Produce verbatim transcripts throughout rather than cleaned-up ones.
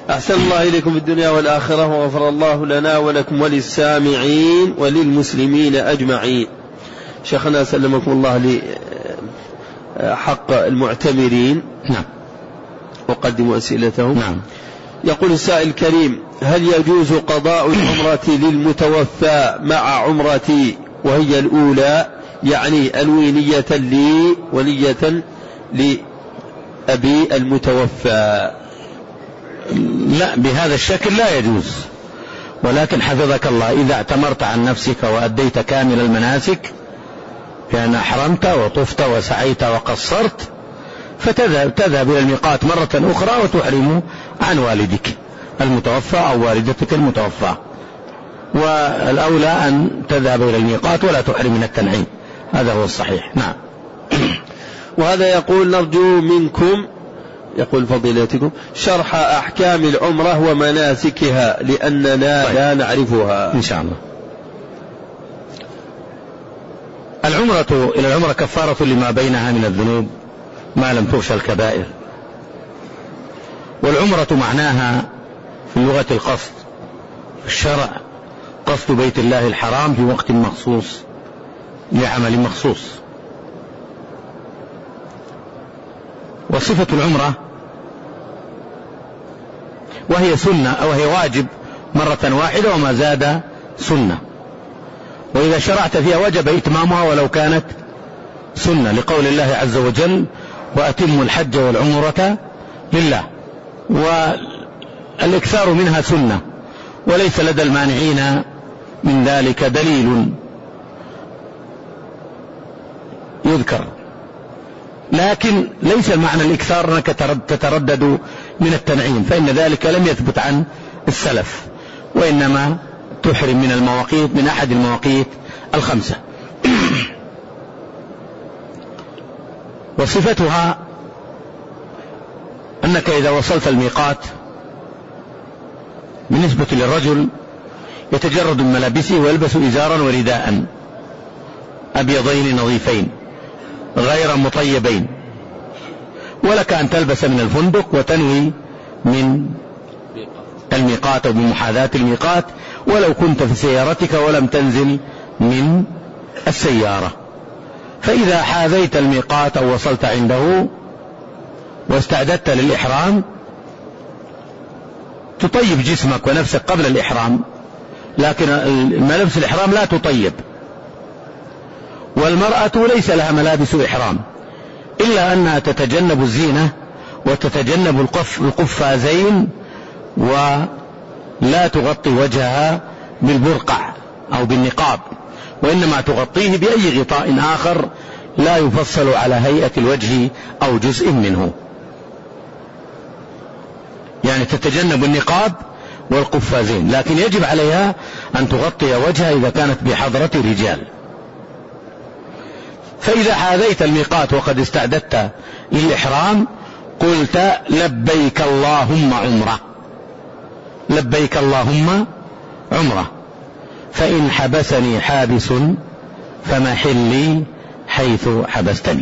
أحسن الله إليكم في الدنيا والآخرة، وغفر الله لنا ولكم وللسامعين وللمسلمين أجمعين. شيخنا سلمكم الله لحق المعتمرين. نعم. وقدموا أسئلتهم. نعم. يقول السائل الكريم: هل يجوز قضاء العمرة للمتوفى مع عمرتي وهي الأولى، يعني أنوي نية لي ونية لأبي المتوفى؟ لا، بهذا الشكل لا يجوز، ولكن حفظك الله إذا اعتمرت عن نفسك وأديت كامل المناسك بأن أحرمت وطفت وسعيت وقصرت، فتذهب تذهب إلى الميقات مرة أخرى وتحرم عن والدك المتوفى أو والدتك المتوفى، والأولى أن تذهب إلى الميقات ولا تحرم من التنعيم، هذا هو الصحيح. نعم. وهذا يقول: نرجو منكم، يقول فضيلتكم، شرح أحكام العمرة ومناسكها لأننا طيب. لا نعرفها إن شاء الله. العمرة إلى العمرة كفارة لما بينها من الذنوب ما لم تغش الكبائر، والعمرة معناها في اللغة القصد، في الشرع قصد بيت الله الحرام في وقت مخصوص لعمل مخصوص. وصفة العمرة وهي سنة أو هي واجب مرة واحدة وما زاد سنة، وإذا شرعت فيها وجب إتمامها ولو كانت سنة، لقول الله عز وجل: وأتموا الحج والعمرة لله. والإكثار منها سنة، وليس لدى المانعين من ذلك دليل يذكر، لكن ليس معنى الإكثار أنك تتردد من التنعيم، فإن ذلك لم يثبت عن السلف، وإنما تحرم من المواقيت من أحد المواقيت الخمسة. وصفتها أنك إذا وصلت الميقات بالنسبة للرجل يتجرد من ملابسه ويلبس إزارا ورداء أبيضين نظيفين غير مطيبين، ولك أن تلبس من الفندق وتنوي من الميقات أو بمحاذاة الميقات ولو كنت في سيارتك ولم تنزل من السيارة. فإذا حاذيت الميقات أو وصلت عنده واستعددت للإحرام تطيب جسمك ونفسك قبل الإحرام، لكن ملابس الإحرام لا تطيب. والمرأة ليس لها ملابس إحرام إلا أنها تتجنب الزينة وتتجنب القف القفازين، ولا تغطي وجهها بالبرقع أو بالنقاب، وإنما تغطيه بأي غطاء آخر لا يفصل على هيئة الوجه أو جزء منه، يعني تتجنب النقاب والقفازين، لكن يجب عليها أن تغطي وجهها إذا كانت بحضرة رجال. فإذا حاذيت الميقات وقد استعددت للإحرام قلت: لبيك اللهم عمرة، لبيك اللهم عمرة، فإن حبسني حابس فمحلي حيث حبستني.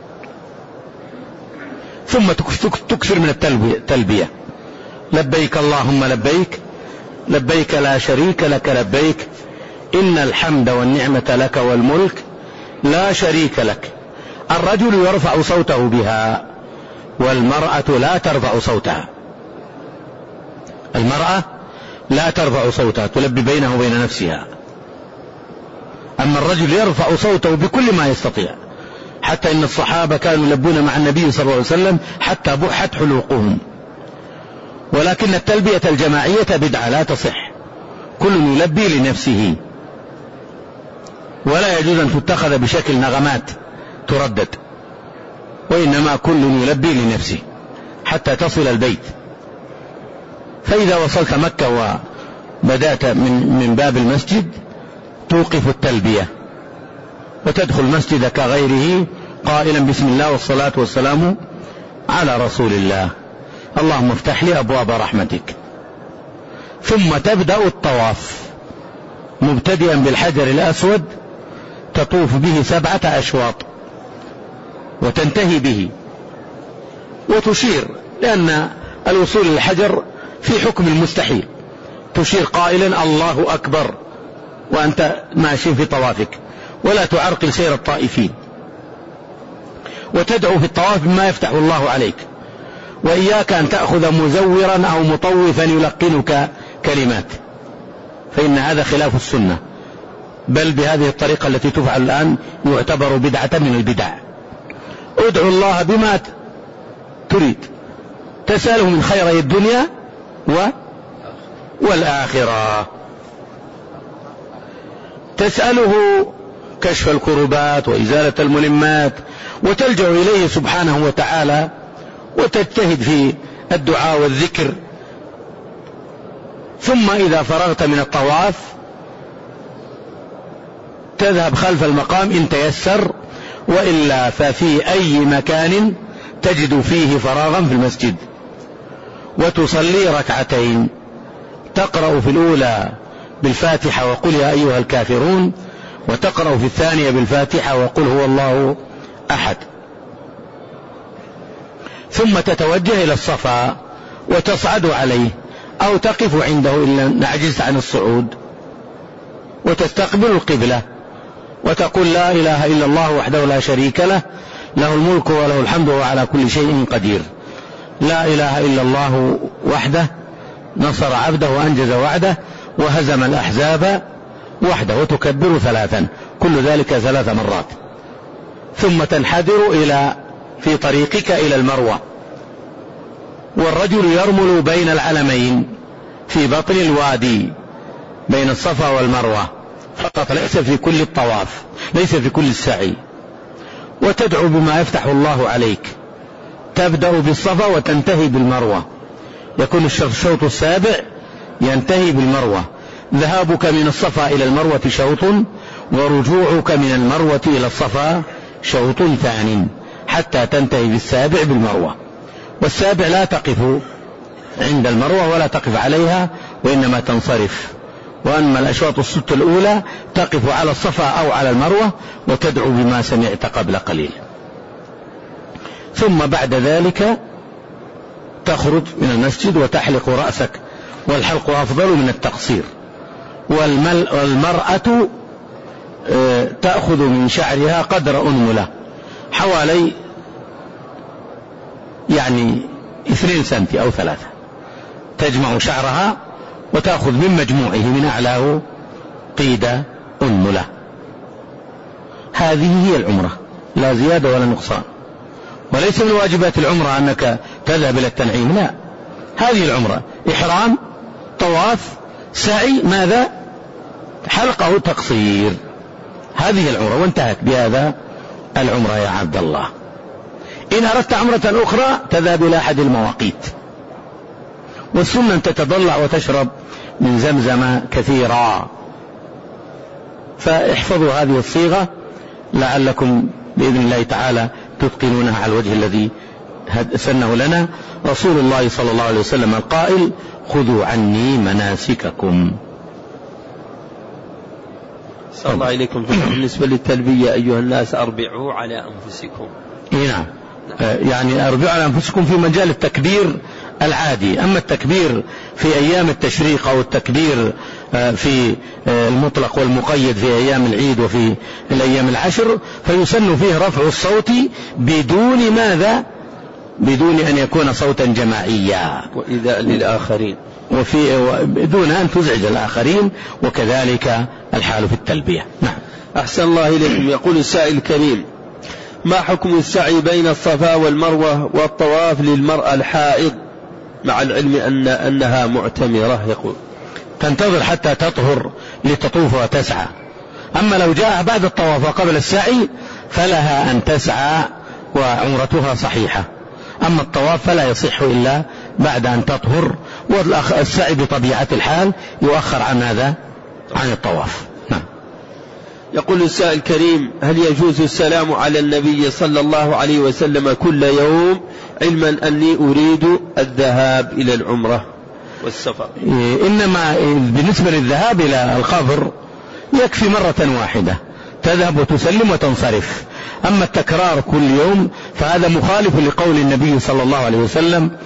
ثم تكثر من التلبية: لبيك اللهم لبيك، لبيك لا شريك لك لبيك، إن الحمد والنعمة لك والملك لا شريك لك. الرجل يرفع صوته بها والمرأة لا ترفع صوتها، المرأة لا ترفع صوتها، تلبي بينه وبين نفسها، أما الرجل يرفع صوته بكل ما يستطيع، حتى إن الصحابة كانوا يلبون مع النبي صلى الله عليه وسلم حتى بحت حلوقهم. ولكن التلبية الجماعية بدعة لا تصح، كل يلبي لنفسه، ولا يجوز أن تتخذ بشكل نغمات تردد، وإنما كل يلبي لنفسه حتى تصل البيت. فإذا وصلت مكة وبدأت من, من باب المسجد توقف التلبية وتدخل مسجد كغيره قائلا: بسم الله والصلاة والسلام على رسول الله، اللهم افتح لي أبواب رحمتك. ثم تبدأ الطواف مبتدئا بالحجر الأسود، تطوف به سبعة أشواط وتنتهي به وتشير، لأن الوصول للحجر في حكم المستحيل، تشير قائلا الله أكبر وأنت ماشي في طوافك، ولا تعرقل سير الطائفين، وتدعو في الطواف بما يفتح الله عليك، وإياك أن تأخذ مزورا أو مطوفا يلقنك كلمات، فإن هذا خلاف السنة، بل بهذه الطريقة التي تفعل الآن يعتبر بدعة من البدع. ادعو الله بما تريد، تسأله من خيري الدنيا والآخرة، تسأله كشف الكربات وإزالة الملمات، وتلجأ إليه سبحانه وتعالى، وتجتهد في الدعاء والذكر. ثم إذا فرغت من الطواف تذهب خلف المقام إن تيسر، وإلا ففي أي مكان تجد فيه فراغا في المسجد، وتصلي ركعتين، تقرأ في الأولى بالفاتحة وقل يا أيها الكافرون، وتقرأ في الثانية بالفاتحة وقل هو الله أحد، ثم تتوجه إلى الصفا وتصعد عليه أو تقف عنده إن عجزت عن الصعود، وتستقبل القبلة وتقول لا إله إلا الله وحده لا شريك له، له الملك وله الحمد وهو على كل شيء قدير، لا إله إلا الله وحده نصر عبده وأنجز وعده وهزم الأحزاب وحده، وتكبر ثلاثا، كل ذلك ثلاث مرات. ثم تنحدر إلى في طريقك إلى المروة، والرجل يرمل بين العلمين في بطن الوادي بين الصفا والمروة فقط، ليس في كل الطواف، ليس في كل السعي، وتدعو بما يفتح الله عليك، تبدأ بالصفا وتنتهي بالمروة، يكون الشوط السابع ينتهي بالمروة، ذهابك من الصفا إلى المروة شوط، ورجوعك من المروة إلى الصفا شوط ثاني، حتى تنتهي بالسابع بالمروة. والسابع لا تقف عند المروة ولا تقف عليها، وإنما تنصرف. وأما الأشواط الست الأولى تقف على الصفا أو على المروة وتدعو بما سمعت قبل قليل. ثم بعد ذلك تخرج من المسجد وتحلق رأسك، والحلق أفضل من التقصير. والمرأة تأخذ من شعرها قدر أنملة، حوالي يعني اثنين سنتي أو ثلاثة، تجمع شعرها وتأخذ من مجموعه من أعلاه قيد أنملة. هذه هي العمرة، لا زيادة ولا نقصان، وليس من واجبات العمرة أنك تذهب إلى التنعيم، لا، هذه العمرة إحرام، طواف، سعي، ماذا؟ حلق أو تقصير، هذه العمرة، وانتهت بهذا العمرة يا عبد الله. إن أردت عمرة أخرى تذهب إلى أحد المواقيت، والسنة أن تتضلع وتشرب من زمزم كثيرا. فاحفظوا هذه الصيغة لعلكم بإذن الله تعالى تتقنونها على الوجه الذي سنه لنا رسول الله صلى الله عليه وسلم القائل: خذوا عني مناسككم. صلى الله عليكم. بالنسبة للتلبية أيها الناس أربعوا على أنفسكم. نعم، يعني أربعوا على أنفسكم في مجال التكبير العادي. أما التكبير في أيام التشريق أو التكبير في المطلق والمقيد في أيام العيد وفي الأيام العشر فيسن فيه رفع الصوت بدون ماذا؟ بدون أن يكون صوتا جماعيا وإذا للآخرين، وفي دون أن تزعج الآخرين، وكذلك الحال في التلبية. نعم. أحسن الله إليكم. يقول السائل الكريم: ما حكم السعي بين الصفا والمروة والطواف للمرأة الحائض مع العلم أن أنها معتمرة؟ يقول تنتظر حتى تطهر لتطوف وتسعى. أما لو جاء بعد الطواف وقبل السعي فلها أن تسعى وعمرتها صحيحة. أما الطواف فلا يصح إلا بعد أن تطهر، والسعي بطبيعة الحال يؤخر عن هذا عن الطواف. نعم. يقول السائل الكريم: هل يجوز السلام على النبي صلى الله عليه وسلم كل يوم، علما أني أريد الذهاب إلى العمرة والسفر؟ إنما بالنسبة للذهاب إلى القبر يكفي مرة واحدة، تذهب وتسلم وتنصرف. أما التكرار كل يوم فهذا مخالف لقول النبي صلى الله عليه وسلم: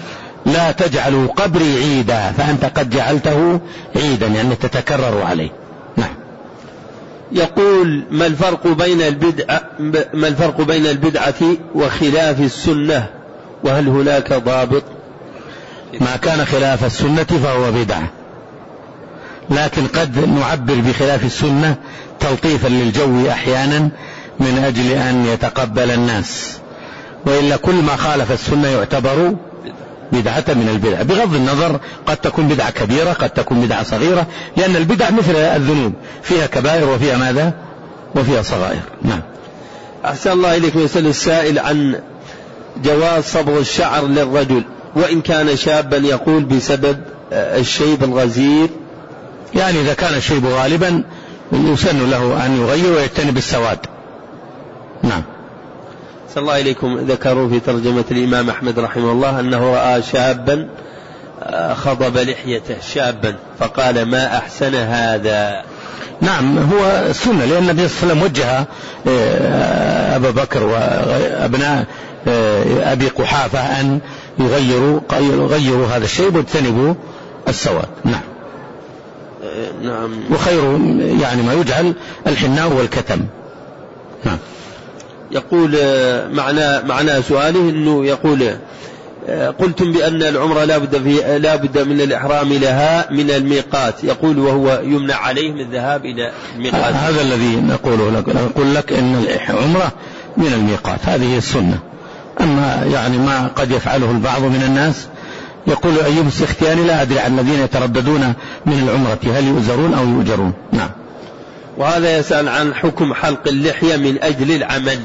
لا تجعلوا قبري عيدا، فأنت قد جعلته عيدا يعني تتكرر عليه. نعم. يقول ما الفرق بين البدعة ما الفرق بين البدعة وخلاف السنة، وهل هناك ضابط؟ ما كان خلاف السنة فهو بدعة، لكن قد نعبر بخلاف السنة تلطيفا للجو أحيانا من أجل أن يتقبل الناس، وإلا كل ما خالف السنة يعتبر بدعة من البدع، بغض النظر قد تكون بدعة كبيرة قد تكون بدعة صغيرة، لأن البدع مثل الذنوب فيها كبائر وفيها ماذا وفيها صغائر. نعم. أحسن الله إليك. يسأل السائل عن جواز صبغ الشعر للرجل وإن كان شابا، يقول بسبب الشيب الغزير، يعني إذا كان الشيب غالبا يسن له أن يغير ويجتنب السواد. نعم. أحسن الله إليكم. ذكروا في ترجمة الإمام أحمد رحمه الله أنه رأى شابا خضب لحيته شابا فقال ما أحسن هذا. نعم، هو السنة، لأن النبي صلى الله عليه وسلم وجه أبا بكر وأبناء أبي قحافة أن يغيروا, يغيروا هذا الشيء واجتنبوا السواد. نعم. نعم. وخير يعني ما يجعل الحناء والكتم. نعم. يقول معنى معنى سؤاله أنه يقول قلتم بأن العمرة لا بد في لا بد من الإحرام لها من الميقات، يقول وهو يمنع عليه من الذهاب إلى الميقات. هذا الذي نقوله لك، نقول لك أن العمرة من الميقات، هذه السنة. أما يعني ما قد يفعله البعض من الناس، يقول أيوب السختياني لا أدري عن الذين يترددون من العمرة هل يؤزرون أو يؤجرون. نعم. وهذا يسأل عن حكم حلق اللحية من أجل العمل.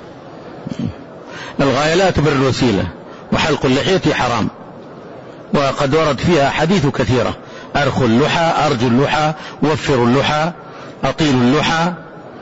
الغاية لا تبرر الوسيلة، وحلق اللحية حرام، وقد ورد فيها حديث كثيرة: أرخوا اللحى، أرجوا اللحى، وفروا اللحى، أطيلوا اللحى،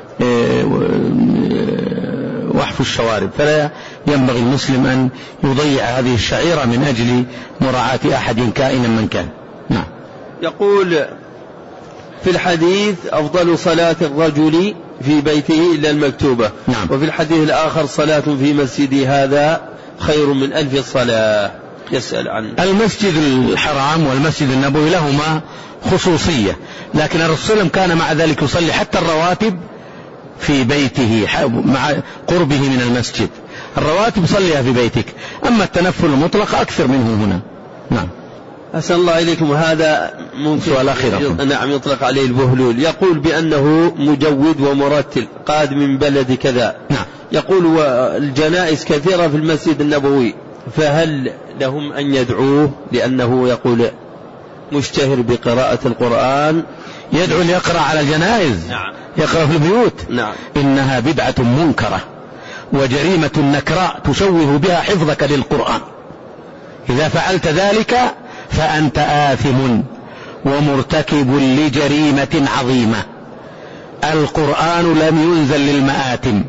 واحفوا الشوارب. فلا ينبغي المسلم أن يضيع هذه الشعيرة من أجل مراعاة أحد كائنا من كان. نعم. يقول في الحديث أفضل صلاة الرجل في بيته إلا المكتوبة. نعم. وفي الحديث الآخر صلاة في مسجدي هذا خير من ألف صلاة. يسأل عن المسجد الحرام والمسجد النبوي لهما خصوصية، لكن الرسول صلى الله عليه وسلم كان مع ذلك يصلي حتى الرواتب في بيته مع قربه من المسجد. الرواتب صليها في بيتك، أما التنفل المطلق أكثر منه هنا. نعم. أسأل الله إليكم. هذا ممكن نعم يطلق عليه البهلول. يقول بأنه مجود ومرتل قادم من بلد كذا. نعم. يقول والجنائز كثيرة في المسجد النبوي، فهل لهم أن يدعوه لأنه يقول مشتهر بقراءة القرآن؟ يدعو ليقرأ على الجنائز. نعم. يقرأ في البيوت. نعم. إنها بدعة منكرة وجريمة نكراء تشوه بها حفظك للقرآن. إذا فعلت ذلك فأنت آثم ومرتكب لجريمة عظيمة. القرآن لم ينزل للمآتم،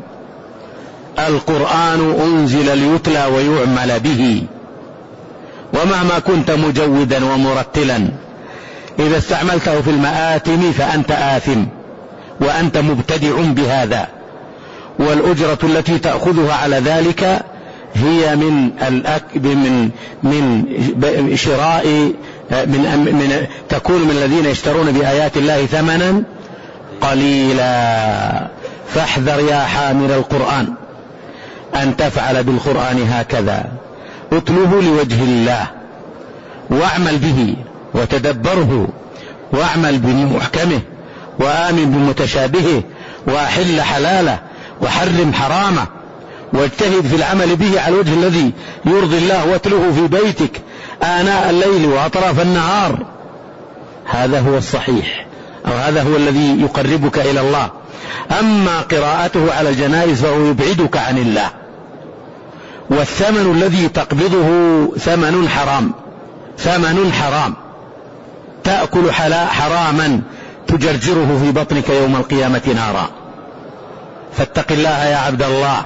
القرآن أنزل ليتلى ويعمل به. ومهما كنت مجودا ومرتلا إذا استعملته في المآتم فأنت آثم وأنت مبتدع بهذا، والأجرة التي تأخذها على ذلك هي من الأكب من من شراء من, من تكون من الذين يشترون بآيات الله ثمنا قليلا. فاحذر يا حامل القرآن أن تفعل بالقرآن هكذا، اتله لوجه الله واعمل به وتدبره، واعمل بمحكمه وآمن بمتشابهه، وأحل حلاله وحرم حرامه، واجتهد في العمل به على الوجه الذي يرضي الله، واتله في بيتك آناء الليل وأطراف النهار. هذا هو الصحيح، أو هذا هو الذي يقربك إلى الله. أما قراءته على الجنائز فهو يبعدك عن الله، والثمن الذي تقبضه ثمن حرام، ثمن حرام تأكل حراما تجرجره في بطنك يوم القيامة نارا. فاتق الله يا عبد الله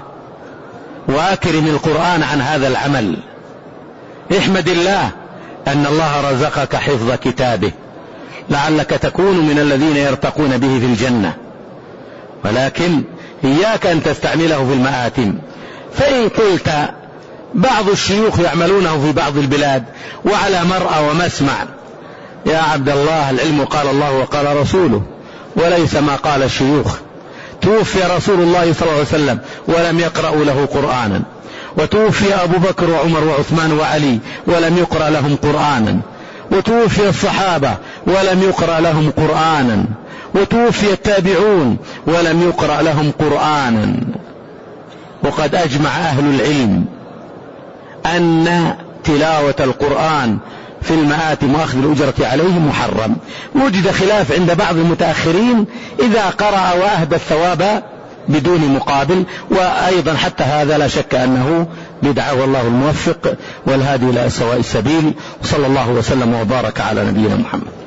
وأكرم القرآن عن هذا العمل. احمد الله أن الله رزقك حفظ كتابه لعلك تكون من الذين يرتقون به في الجنة، ولكن إياك أن تستعمله في المآتم. فإن قلت بعض الشيوخ يعملونه في بعض البلاد وعلى مرأى ومسمع. يا عبد الله، العلم قال الله وقال رسوله وليس ما قال الشيوخ. توفي رسول الله صلى الله عليه وسلم ولم يقرأوا له قرآنا، وتوفي أبو بكر وعمر وعثمان وعلي ولم يقرأ لهم قرآنا، وتوفي الصحابة ولم يقرأ لهم قرآنا، وتوفي التابعون ولم يقرأ لهم قرآنا. وقد أجمع أهل العلم أن تلاوة القرآن في المآتم وأخذ الأجرة عليه محرم. وجد خلاف عند بعض المتأخرين إذا قرأ وأهدى الثواب بدون مقابل، وأيضا حتى هذا لا شك أنه بدعة، والله الموفق والهادي إلى سواء السبيل. صلى الله وسلم وبارك على نبينا محمد.